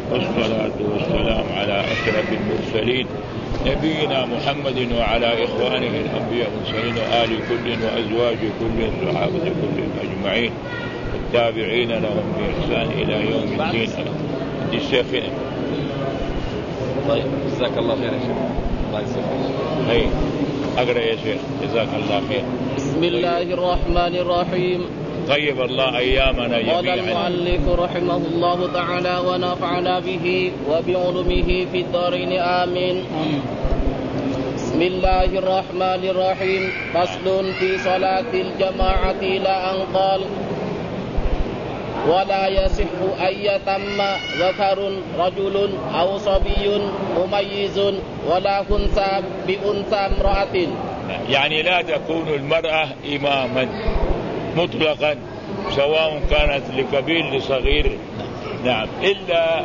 والصلاة والسلام على أشرف المرسلين نبينا محمد وعلى إخوانه الأنبياء والمرسلين وآل كل وأزواج كل وصحابة كل أجمعين والتابعين لهم بإحسان إلى يوم الدين. الشيخ طيب جزاك الله خير يا شيخ. الله يسلمك. هي أقرأ يا شيخ جزاك الله خير. بسم الله الرحمن الرحيم. طيب الله أيامنا جميعا. قال المؤلف رحمه الله تعالى ونفعنا به وبعلمه في الدارين آمين. بسم الله الرحمن الرحيم. فصل في صلاة الجماعة إلى أن قال ولا يصح أن يتم ذكر رجل أو صبي مميز ولا أنثى بأنثى امرأة. يعني لا تكون المرأة إماما مطلقا سواء كانت لكبير لصغير، نعم، إلا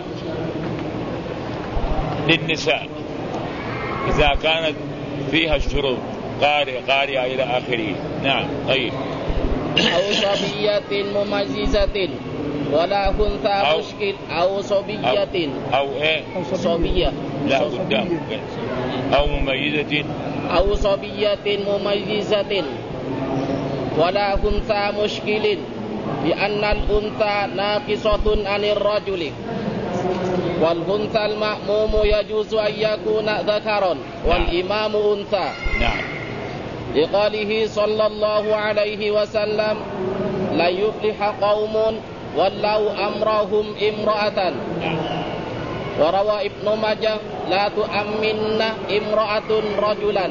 للنساء إذا كانت فيها الشروط قارئة إلى آخره. نعم. طيب. أو صبية مميزة ولا أنثى مشكل أو صبية أو إيه صبية لا قدام أو مميزة أو صبية مميزة ولا أنثى مشكل لأن الأنثى ناقصة عن الرجل والأنثى المأموم يجوز أن يكون ذكرا والإمام أنثى. نعم. لقوله صلى الله عليه وسلم لا يفلح قوم ولوا أمرهم امرأة. وروى ابن ماجه لا تؤمن امرأة رجلا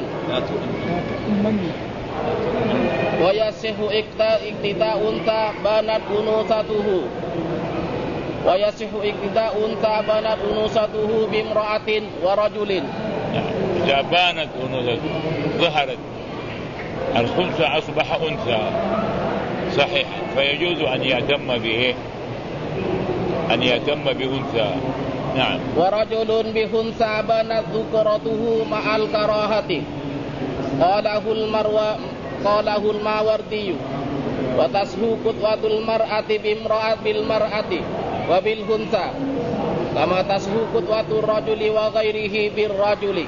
ويصح اقتداء أنثى بانت أنوثته ويصح اقتداء أنثى بانت أنوثته بامرأة ورجل. إذا بانت أنوثته ظهرت الخنثى أصبح أنثى صحيح فيجوز أن يتم بأنثى. نعم. ورجل بأنثى بانت ذكرته مع الكراهة قاله الماوردي وتصح قدوة المرأة بالمرأة وبالأنثى كما تصح قدوة الرجل وغيره بالرجل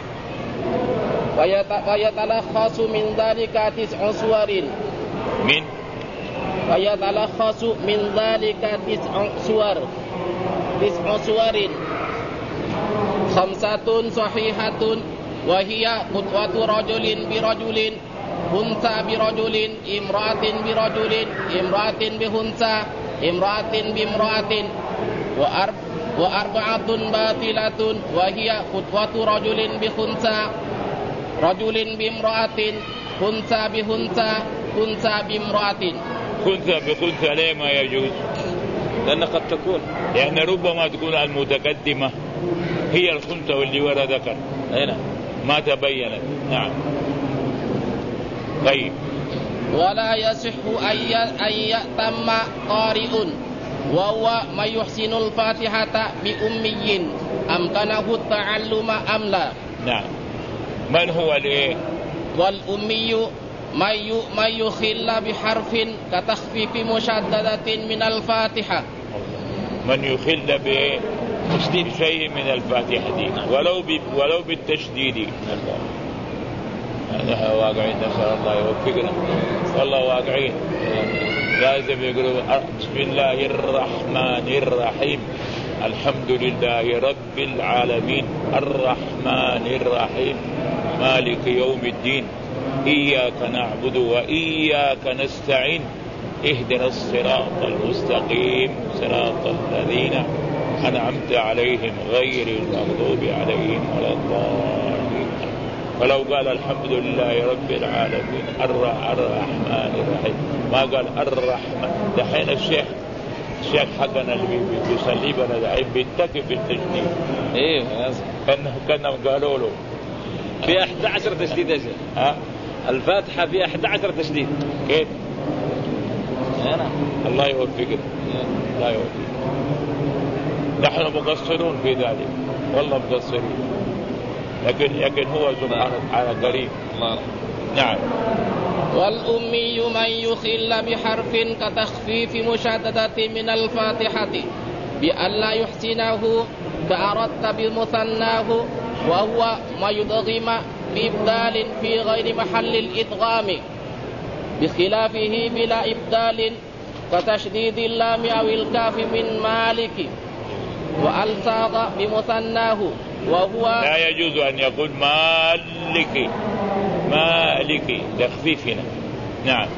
ويتلخص من ذلك 9 صور. ويتلخص من ذلك 9 صور 5 صحيحة وهي قدوة رجل برجل أنثى برجل امرأة برجل امرأة بأنثى امرأة بامرأة وأربعة باطلة وهي قدوة رجل بأنثى رجل بامرأة أنثى بأنثى أنثى بامرأة. خنثى بخنثى ليه ما يجوز؟ لأن ربما تكون المتقدمة هي الخنثى واللي وراء ذكر هنا ما تبينت. نعم. طيب. ولا يصح أن يأتم قارئ وهو من يحسن الفاتحة بأمي أمكنه التعلم أم لا. نعم. من هو ليه؟ والأمي من يخل بحرف كتخفيف مشددة من الفاتحة. من يخل بتشديد شيء من الفاتحة دي ولو بالتشديد. هذا واقعين نسأل الله يوفقنا والله واقعين لازم يقولوا بسم الله الرحمن الرحيم الحمد لله رب العالمين الرحمن الرحيم مالك يوم الدين إياك نعبد وإياك نستعين اهدنا الصراط المستقيم صراط الذين أنعمت عليهم غير المغضوب عليهم ولا الضالين. فلو قال الحمد لله رب العالمين الرحمن الرحيم ما قال الرحمن. دحين الشيخ حقنا اللي بيصلي بنا دحين بيتكي بالتجديد. ايه كانهم قالوا له في 11 تشديد يا شيخ. الفاتحة في 11 تشديد. كيف؟ الله يوفقنا. لا يوفقنا. نحن مقصرون في ذلك والله مقصرين لكن هو سبحانه وتعالى قريب. نعم. والأمي من يخل بحرف كتخفيف مشددة من الفاتحة بأن لا يحسنه كأردت بمثناه وهو ما يدغم بإبدال في غير محل الإدغام بخلافه بلا إبدال كتشديد اللام أو الكاف من مالك وألصاغ بمثناه وهو لا يجوز أن يقول مالك مالك تخفيفنا. نعم.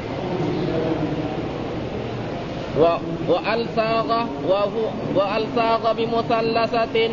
وألصاغ بمثلثة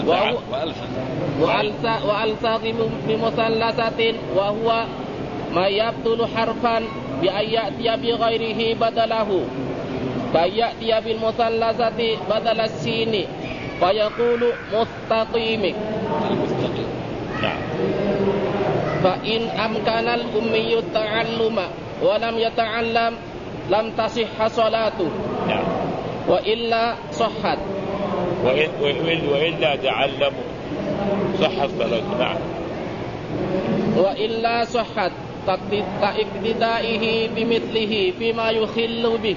وألصاغ بمثلثة وهو ما يبطل حرفا بأن يأتي بغيره بدله كأن يأتي بالمثلثة بدل السين فيقول مستقيم. نعم. فإن أمكن الأمي التعلم ولم يتعلم لم تصح صلاته. نعم. وإلا صحت. وإلا تعلم صحت صلاته. نعم. وإلا صحت كاقتدائه بمثله فيما يخل به.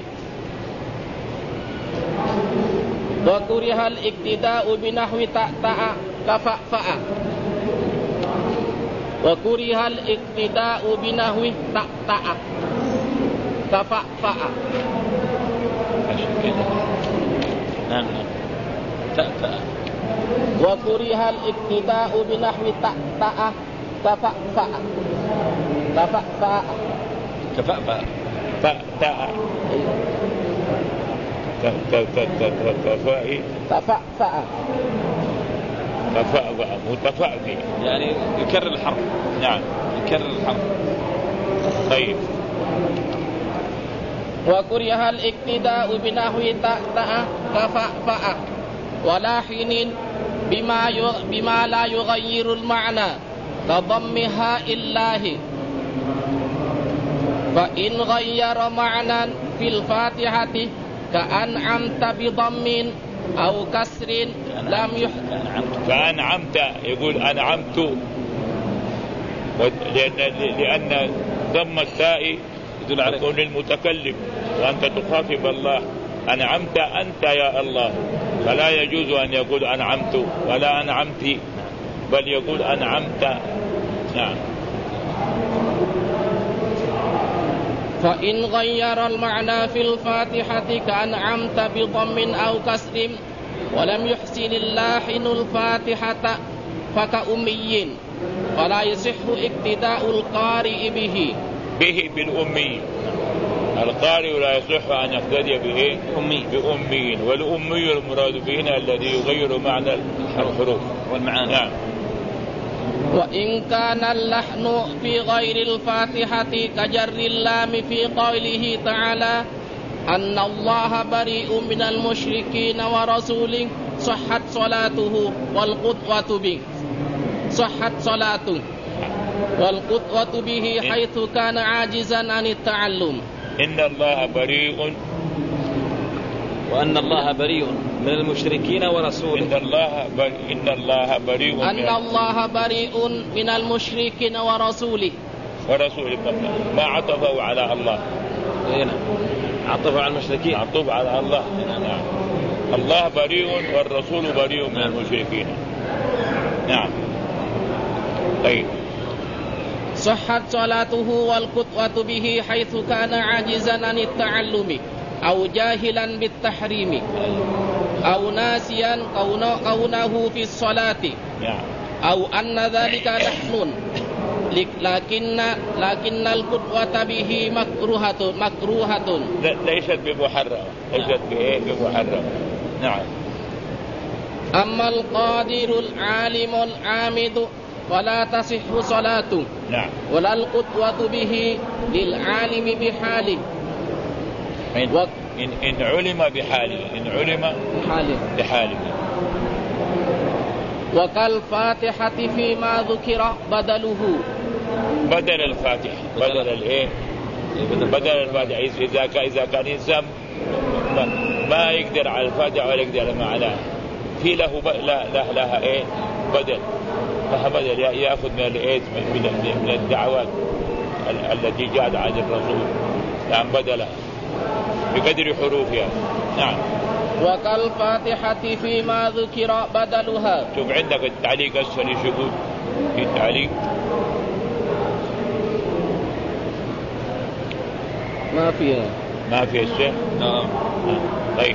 وكره الاقتداء بنحو تأتأ كفأفأ. وكره الاقتداء بنحو تأتأ كفأفأ. نعم. تأتأ. وكره الاقتداء بنحو تأتأ كفأفأ. كفأفأ. كفأفأ. تأتأ. كفأفأ. كفأفأ متفأفئ يعني يكرر الحرف. نعم. يكرر الحرف. طيب. وكره الاقتداء بنحو تأتأ كفأفأ ولاحن بما لا يغير المعنى كضمها الله. فإن غير معنى في الفاتحة كأنعمت بضم أو كسر لم كأنعمت يقول أنعمت لأن ضم التاء يكون للمتكلم وأنت تخاطب الله. أنعمت أنت يا الله فلا يجوز أن يقول أنعمت ولا أنعمت بل يقول أنعمت. نعم. فإن غير المعنى في الفاتحة كأنعمت بضم أو كسر ولم يحسن اللاحن الفاتحة فكأمي فلا يصح اقتداء القارئ به بالأمي. القارئ لا يصح أن يقتدي به بأمي والأمي المراد به الذي يغير معنى الحروف والمعاني. نعم. وإن كان اللحن في غير الفاتحة كجر اللام في قوله تعالى أن الله بريء من المشركين ورسوله صحت صلاته والقدوة به. صحت صلاته والقدوة به حيث كان عاجزا عن التعلم. إن الله بريء وأن الله بريء من المشركين ورسوله. إن الله بريء من المشركين ورسوله. ما عطفوا على الله. هنا عطفوا على المشركين. عطف على الله. نعم. الله بريء والرسول بريء من المشركين. نعم. طيب. صحت صلاته والقدوة به حيث كان عاجزا عن التعلم أو جاهلا بالتحريم أو ناسيا كونه في الصلاة أو أن ذلك لحن لكن القدوة به مكروهة ليست بمحرمة. نعم. أما القادر العالم العامد ولا تصح صلاته. نعم. ولا القدوة به للعالم بحاله. إن علم بحاله. إن علم بحاله. وكالفاتحة فيما ذكر بدله. بدل الفاتحة. بدل الفاتحة. إذا كان إنسان ما يقدر على الفاتحة ولا يقدر على معناها في له لها بدل. فبدل يأخذ من الدعوات التي جاءت عن الرسول. نعم. بدلها بقدر حروفها. نعم. وكالفاتحة فيما ذكر بدلها. شوف عندك التعليق السني شوفوا في التعليق ما فيها الشيء. طيب.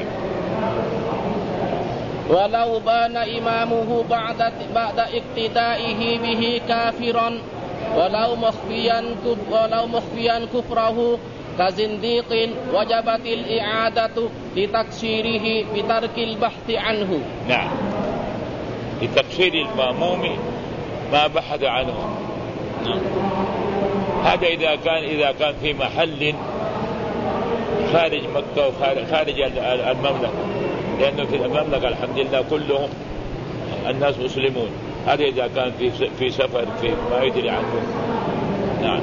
ولو بان إمامه بعد اقتدائه به كافرا ولو مخفيا كفره كزنديق وجبت الإعادة لتكسيره بترك البحث عنه. نعم، لتكسير المأموم ما بحث عنه. نعم. هذا إذا كان في محل خارج مكة وخارج المملكة، لأنه في المملكة الحمد لله كلهم الناس مسلمون. هذا إذا كان في سفر في ما يدري عنه. نعم.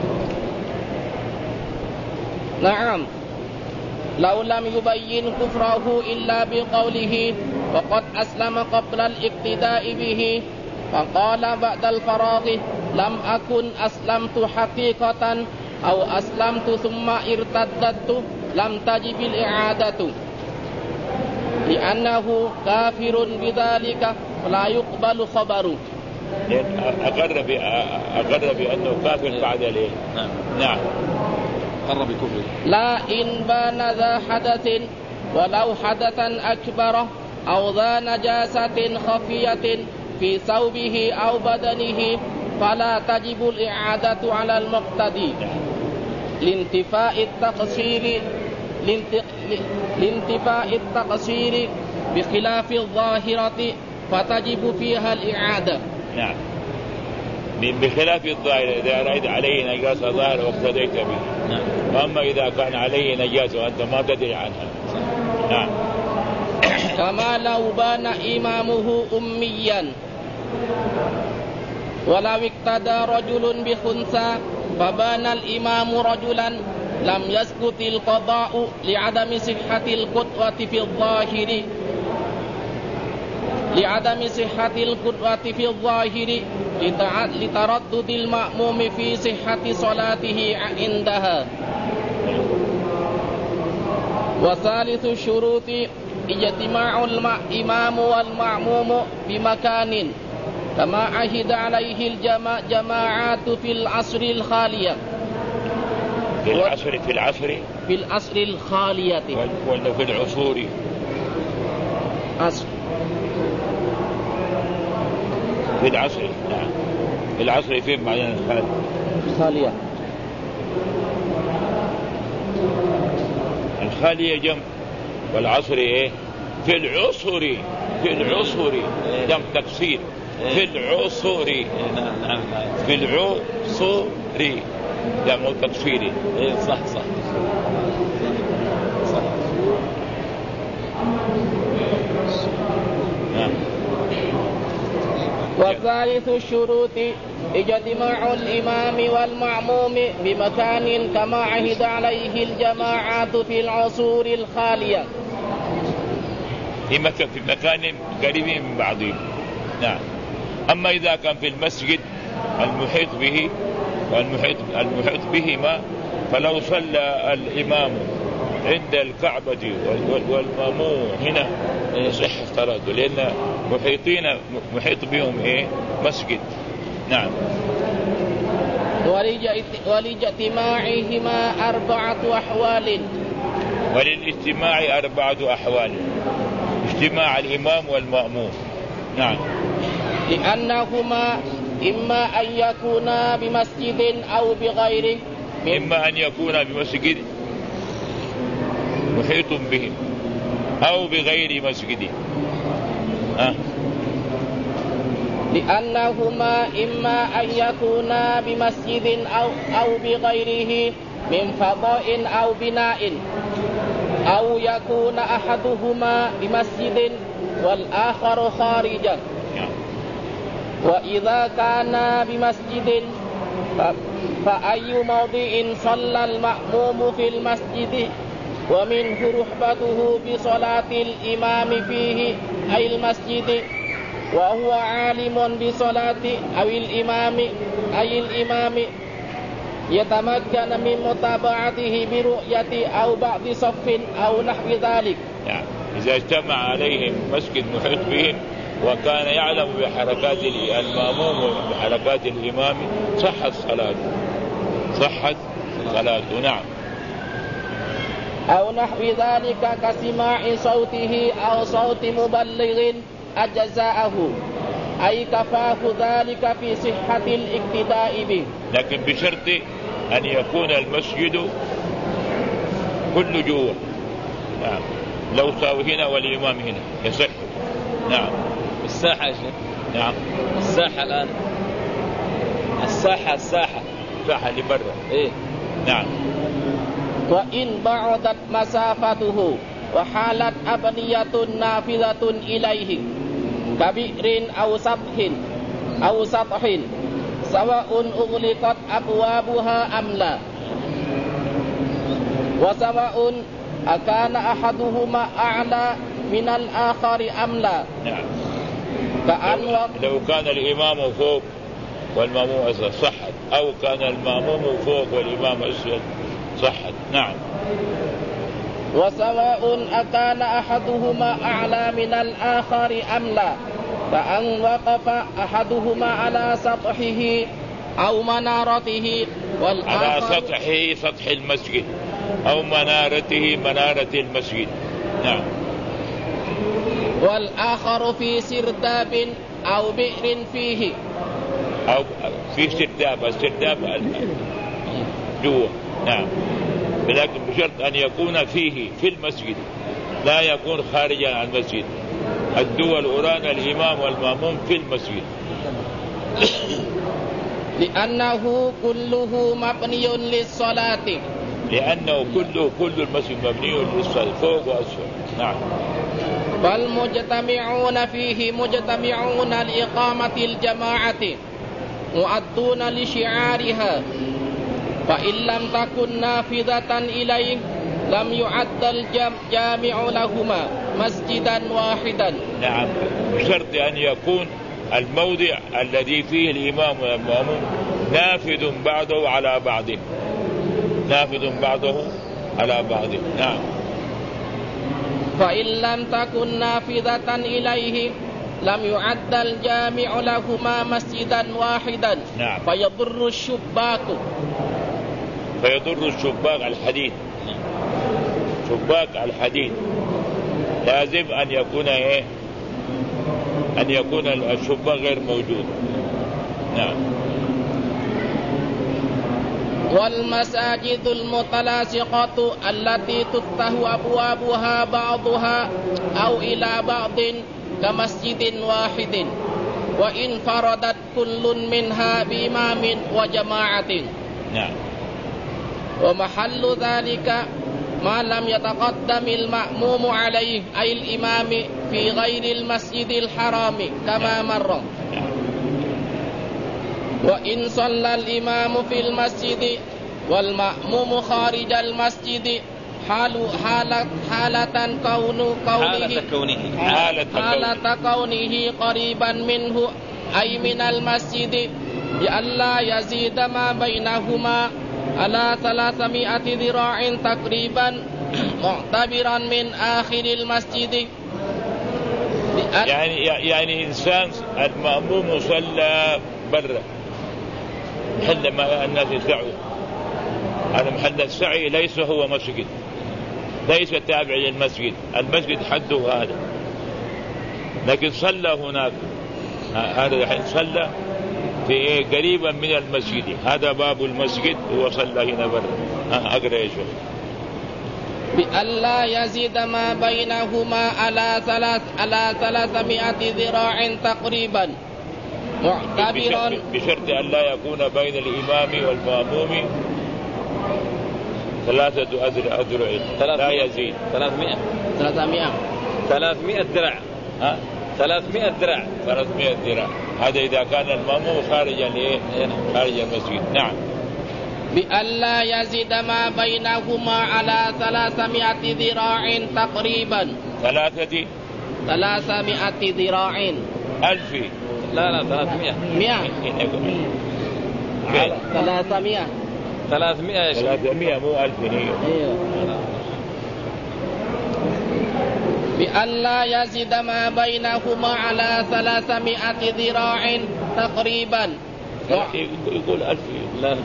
نعم، لو لم يبين كفره إلا بقوله وقد أسلم قبل الاقتداء به فقال بعد الفراغ لم أكن أسلمت حقيقة أو أسلمت ثم ارتدت لم تجب الإعادة لأنه كافر بذلك فلا يقبل خبره. أقر بأنه كافر بعد ليه. نعم. أقر بكفره لا إن بان ذا حدث ولو حدثا أكبر أو ذا نجاسة خفية في ثوبه أو بدنه فلا تجب الإعادة على المقتدي لانتفاء التقصير بخلاف الظاهرة فتجب فيها الإعادة. نعم، بخلاف الظاهرة إذا رأيت عليه نجاسة ظاهرة واقتديت به. نعم. وأما إذا كان عليه نجاسة وأنت ما تدري عنها. نعم. كما لو بان إمامه أميا ولو اقتدى رجل بخنثى فبان الإمام رجلا لم يسقط القضاء لعدم صحة القدوة في الظاهر لتردد المأموم في صحة صلاته عندها. وثالث الشروط اجتماع الإمام والمأموم بمكان كما عهد عليه الجماعات في العصر الخالية. في العصر الخالية ولا في العصور؟ عصر. في العصر. نعم. في العصر فين معنى الخالية؟ الخالية جمع والعصر ايه؟ في العصر جمع تكسير. في العصر. في العصر جمع تكسير. صح. وثالث الشروط اجتماع الإمام والمأموم بمكان كما عهد عليه الجماعات في العصور الخالية. في مكان قريب من بعضهم. نعم. أما إذا كان في المسجد المحيط به والمحيط بهما فلو صلى الإمام عند الكعبة والمأموم هنا يصح افتراضه لأن محيط بهم إيه؟ مسجد. نعم. وللاجتماعهما 4 أحوال. وللاجتماع 4 أحوال. اجتماع الإمام والمأموم. نعم. لأنهما إما أن يكونا بمسجد أو بغيره. إما أن يكونا بمسجد محيط بهم أو بغير مسجد. لأنهما إما أن يكونا بمسجد أو بغيره من فضاء أو بناء أو يكون أحدهما بمسجد والآخر خارجا. وإذا كان بمسجد فأي موضع صلى المأموم في المسجد ومنه رحبته بصلاة الإمام فيه أي المسجد وهو عالم بصلاة أو الإمام يتمكن من متابعته برؤية أو بعض صف أو نحو ذلك. إذا اجتمع عليهم مسجد محيط بهم وكان يعلم بحركات المأموم وبحركات الإمام صحت صلاته. نعم. أو نحو ذلك كسماع صوته أو صوت مبلغ أجزاءه، أي كفاه ذلك في صحة الاقتداء به، لكن بشرط أن يكون المسجد كله جوه. نعم. لو ساوي هنا والإمام هنا يصح. نعم. الساحة يا شيخ. نعم. الساحة الآن الساحة اللي برا. إيه. نعم. وإن بعدت مسافته وحالت أبنية نافذة إليه كبئر أو سطح سواء أغلقت أبوابها أم لا، وسواء أكان أحدهما أعلى من الآخر أم لا. نعم. لو كان الإمام فوق والمأموم أسفل صحت، أو كان المأموم فوق والإمام أسفل صحت. نعم. وسواء أكان أحدهما أعلى من الآخر أم لا، فأن وقف أحدهما على سطحه أو منارته على سطحه سطح المسجد أو منارته منارة المسجد. نعم. والآخر في سرداب أو بئر فيه، أو في السرداب جوا. نعم. لكن بشرط أن يكون فيه في المسجد، لا يكون خارجا عن المسجد. الدول أوران الإمام والمأموم في المسجد، لأنه كله مبني للصلاة، لأنه كل المسجد مبني للصلاة فوق وأسفل. نعم. فالمجتمعون فيه مجتمعون لإقامة الجماعة مؤدون لشعارها، فإن لم تكن نافذة إليه لم يعد الجامع لهما مسجدا واحدا. نعم. بشرط أن يكون الموضع الذي فيه الإمام والمأموم نافذ بعضه على بعض، نعم. فإن لم تكن نافذة إليه لم يعد الجامع لهما مسجدا واحدا. نعم. فيضر الشباك الحديد، شباك الحديد لازم أن يكون الشباك غير موجود. نعم. والمساجد المتلاصقة التي تفتح أبوابها بعضها أو إلى بعض كمسجد واحد، وإن فردت كل منها بإمام وجماعة. نعم. ومحل ذلك ما لم يتقدم المأموم عليه أي الإمام في غير المسجد الحرام كما مر. وإن صلى الإمام في المسجد والمأموم خارج المسجد حالة كونه قريبا منه أي من المسجد، بألا يزيد ما بينهما على 300 ذراع تقريبا معتبرا من آخر المسجد. يعني إنسان المأموم صلى برا محل ما الناس يسعوا، هذا محل السعي ليس هو مسجد، ليس تابع للمسجد، المسجد حده هذا، لكن صلى هناك، هذا الحين صلى في قريبا من المسجد، هذا باب المسجد هو صلى هنا برا. أقرأ يا شيخ. بألا يزيد ما بينهما على 300 ذراع تقريبا معتبرا، بشرط أن لا يكون بين الإمام والمأموم 3 أذرع لا يزيد 300 ذراع. 300 ذراع، هذا إذا كان المأموم خارج المسجد. نعم. بألا يزيد ما بينهما على 300 ذراع تقريبا. 300 ذراع 1000. لا 300 300 300 مو 1000. بأن لا يزيد ما بينهما على 300 ذراع تقريبا. يقول 1000. لا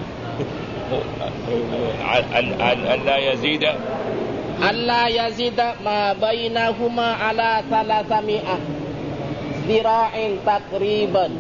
ألا يزيد ألا يزيد ما بينهما على 300 ذراع تقريبا.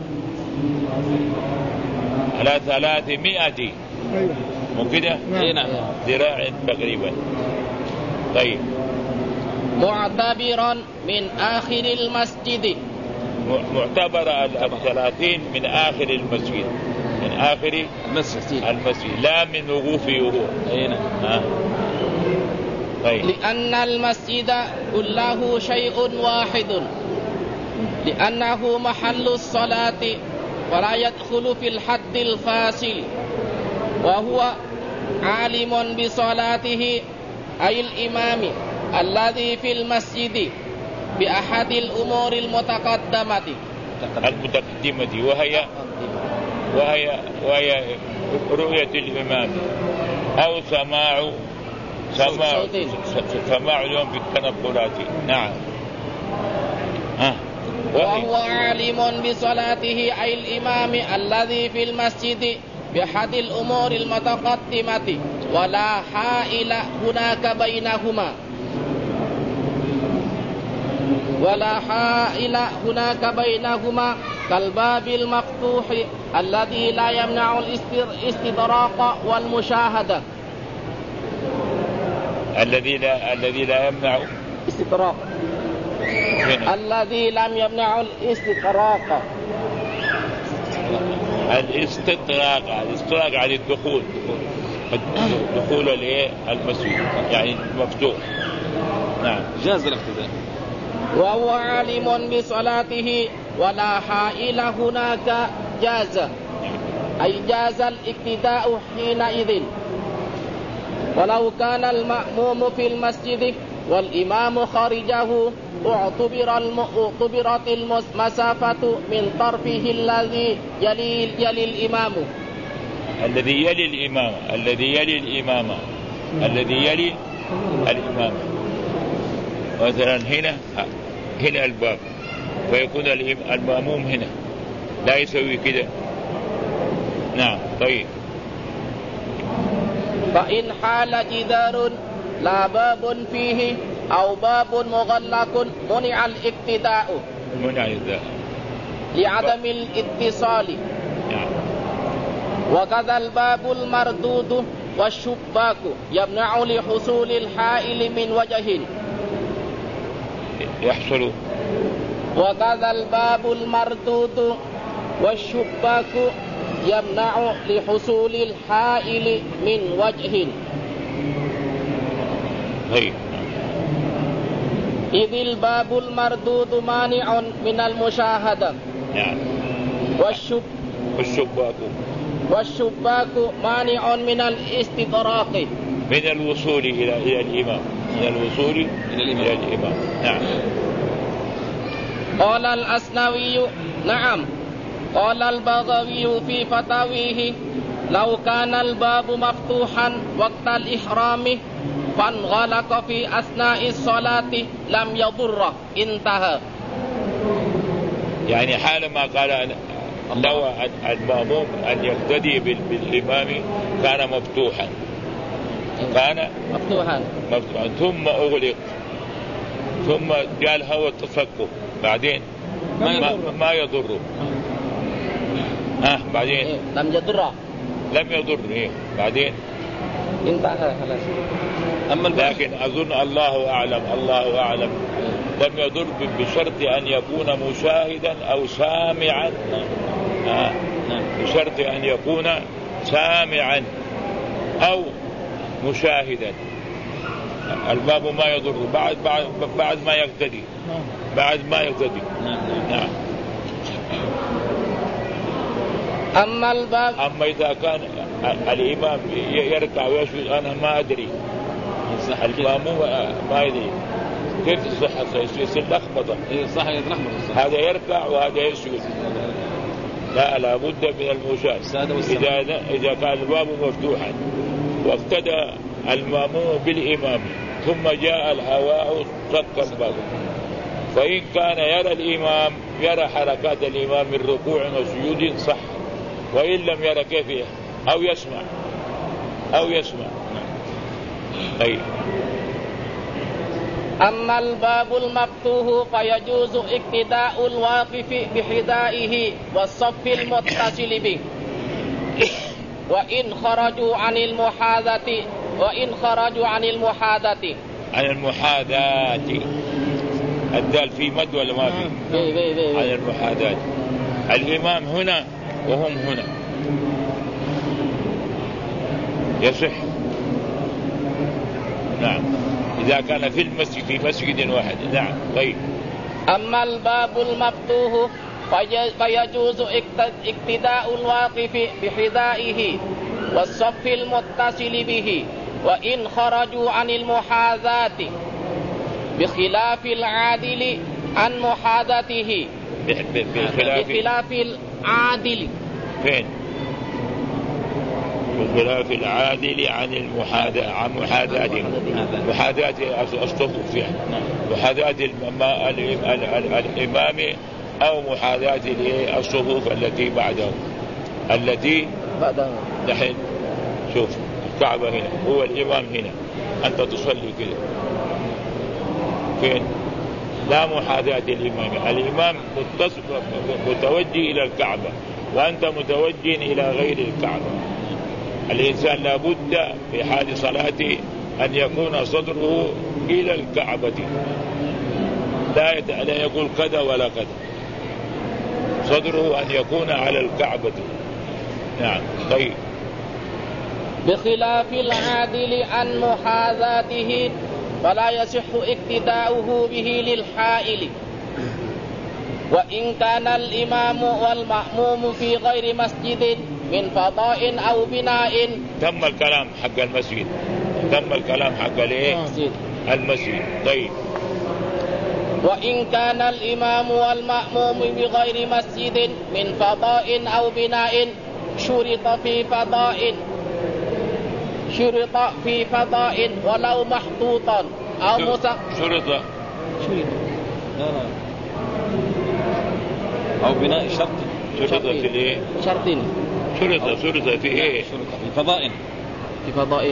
على 300 مو كده؟ نعم. ذراع تقريبا. طيب. معتبرا من آخر المسجد. معتبر 30 من آخر المسجد، من آخر المسجد لا من وقوفه هو. أي نعم. طيب. لأن المسجد كله شيء واحد، لأنه محل الصلاة ولا يدخل في الحد الفاصل، وهو عالم بصلاته أي الإمام الذي في المسجد بأحد الأمور المتقدمة وهي رؤية الإمام أو سماع اليوم في التنقلات. نعم. وهو عالم بصلاته أي الإمام الذي في المسجد بأحد الأمور المتقدمة ولا حائل هناك بينهما، كالباب المفتوح الذي لا يمنع الاستدراك والمشاهدة. الذي لا يمنع استدراك، الذي لم يمنع الاستدراك. الاستدراك على الدخول المسجد يعني مفتوح. نعم. جاز الاقتداء. وهو عالم بصلاته ولا حائل هناك جاز، أي جاز الاقتداء حينئذ. ولو كان المأموم في المسجد والإمام خارجه اعتبرت المسافة من طرفه الذي يلي الإمام. الذي يلي الإمام. مثلا هنا الباب، فيكون المأموم هنا، لا يسوي كده. نعم. طيب. فإن حال جدار لا باب فيه أو باب مغلق منع الاقتداء لعدم الاتصال. نعم. وكذا الباب المردود والشباك يمنع لحصول الحائل من وجه يحصل. وكذا الباب المردود والشباك يمنع لحصول الحائل من وجه. إذ الباب المردود مانع من المشاهدة. نعم. والشباك مانع من الاستدراك، من الوصول إلى الإمام، إلى الإمام. نعم. قال الأسنوي نعم. قال البغوي في فتاويه لو كان الباب مفتوحا وقت الإحرام فانغلق في أثناء الصلاة لم يضر. انتهى. يعني حالما قال لو المأموم أن يقتدي بالإمام كان مفتوحا ثم أغلق ثم جاء الهواء التصقب بعدين ما يضر. بعدين لم يضر. بعدين انتهى خلاص. لكن أظن الله أعلم لم يضر بشرط أن يكون مشاهدا أو سامعا. بشرط أن يكون سامعا أو مشاهدا. الباب ما يضر بعد ما يقتدي. نعم. أما إذا كان الإمام يركع ويسجد أنا ما أدري، المأموم ما يدري كيف الصحة يصير لخبطة. صح يتلخبط. هذا يركع وهذا يسجد. لا بد من المشاهدة. إذا كان الباب مفتوحا واقتدى المأموم بالإمام ثم جاء الهواء صك الباب. فإن كان يرى الإمام يرى حركات الإمام من ركوع وسجود صح، وإن لم يرى كيف أو يسمع. طيب. أما الباب المفتوح فيجوز اقتداء الواقف بحذائه والصف المتصل به، وإن خرجوا عن المحاذاة عن المحاذاة الدال في مد ولا ما في؟ عن المحاذاة. الإمام هنا وهم هنا يصح. نعم إذا كان في المسجد في مسجد واحد. نعم. طيب. أما الباب المفتوح فيجوز اقتداء الواقف بحذائه والصف المتصل به، وإن خرجوا عن المحاذاة، بخلاف العادل عن محاذاته. بخلاف العادل فين؟ بخلاف العادل عن محاذاته. محاذاة الصفوف يعني، محاذاة الإمام أو محاذاة الصفوف التي بعده. نحن شوف الكعبة هنا، هو الإمام هنا، أنت تصلي كده فين؟ لا محاذاة الإمام متوجه إلى الكعبة وأنت متوجه إلى غير الكعبة. الإنسان لابد في حال صلاته أن يكون صدره إلى الكعبة، لا يقول كذا ولا كذا، صدره أن يكون على الكعبة. نعم. طيب. بخلاف العادل عن محاذاته فلا يصح اقتداؤه به للحائل، وإن كان الإمام والمأموم في غير مسجد من فضاء أو بناء. تم الكلام حق المسجد، تم الكلام حق المسجد. طيب. وإن كان الإمام والمأموم بغير مسجد من فضاء أو بناء شرط في فضاء ولو محطوطا أو شرط أو بناء شرط في الايه؟ شرطين. شرط في ايه؟ في فضاء.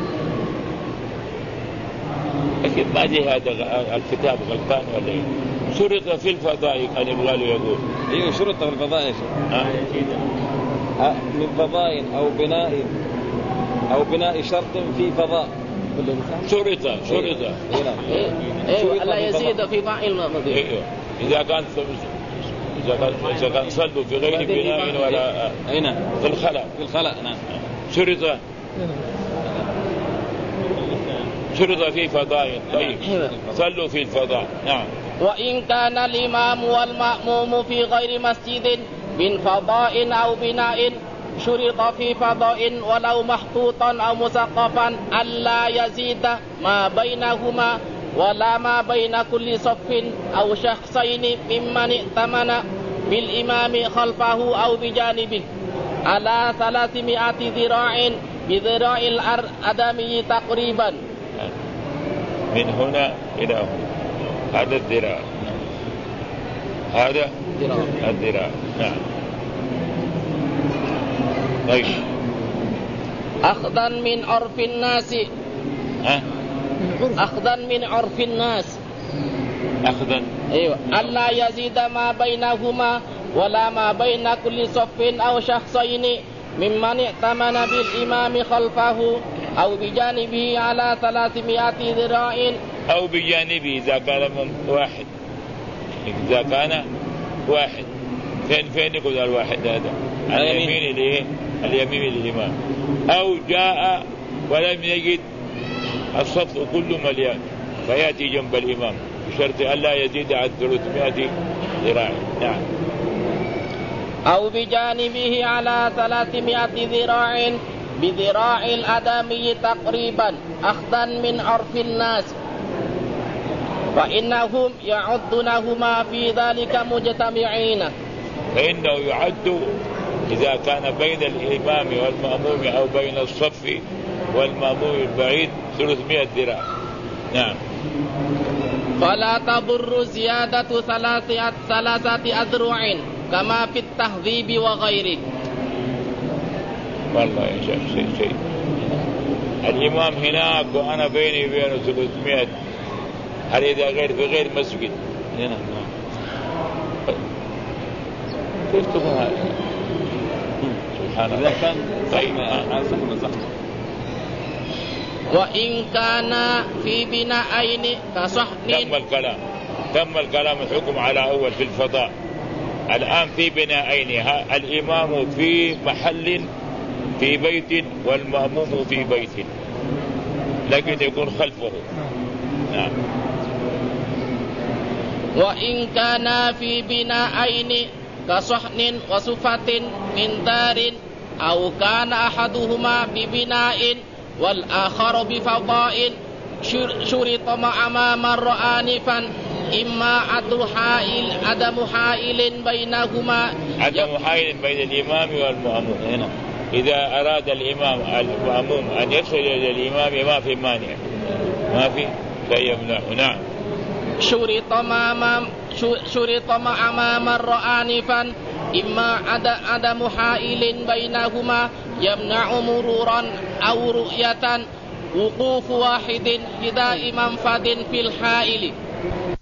لكن ما جاء هذا الكتاب غلطان ولا ايه؟ شرط في الفضاء كان يبغى له يقول. ايوه شرط في الفضاء يا شيخ. من فضاء أو بناء شرط في فضاء. شرط ألا يزيد في فاعل ماضي. إذا كان صلوا في غير بناء ولا في الخلاء. نعم. شرط في فضاء. طيب. صلوا في الفضاء. نعم. وإن كان الإمام والمأموم في غير مسجد من فضاء أو بناء شرط في فضاء ولو محطوطا أو مسقفا ألا يزيد ما بينهما ولا ما بين كل صف أو شخصين ممن ائتمن بالإمام خلفه أو بجانبه على 300 ذراع بذراع الأدمي تقريبا. من هنا إلى هنا هذا الذراع، هذا الذراع. نعم. طيب. أخذا من عرف الناس. أخذا من عرف الناس. أخذا. أيوة. ألا يزيد ما بينهما ولا ما بين كل صف أو شخصين ممن ائتمن بالإمام خلفه أو بجانبه على 300 ذراع. أو بجانبه إذا كان واحد. إذا كان واحد فين يقول الواحد هذا؟ اليمين للإمام. أو جاء ولم يجد الصف كله مليان فيأتي جنب الإمام بشرط ألا يزيد عن 300 ذراع. نعم. أو بجانبه على 300 ذراع بذراع الأدمي تقريبا أخذا من عرف الناس، فإنهم يعدونهما في ذلك مجتمعين. فإنه يعد إذا كان بين الإمام والمأموم أو بين الصف والمأموم البعيد 300 ذراع. نعم. فلا تضر زيادة 3 أذرع كما في التهذيب وغيره. والله يا شيخ شيء الإمام هناك وأنا بيني وبينه 300. هل إذا غير في غير مسجد؟ نعم. كيف تكون هذا؟ سبحان الله. إذا كان طيب. وإن كان في بناءين كصحن. تم الكلام الحكم على أول في الفضاء. الآن في بناءين، الإمام في محل في بيت والمأموم في بيت، لكن يكون خلفه. نعم. وإن كان في بناءين كصحن وصفة من دار، أو كان أحدهما ببناء والآخر بفضاء، شرط مع ما مر آنفا إما عدم حائل بينهما. عدم حائل بين الإمام والمأموم. هنا إذا أراد الإمام المأموم أن يصل إلى الإمام ما في مانع، ما في فيمنع. نعم. شرط مع ما مر آنفا إما عدم حائل بينهما يمنع مرورا أو رؤية، وقوف واحد لداء منفذ في الحائل.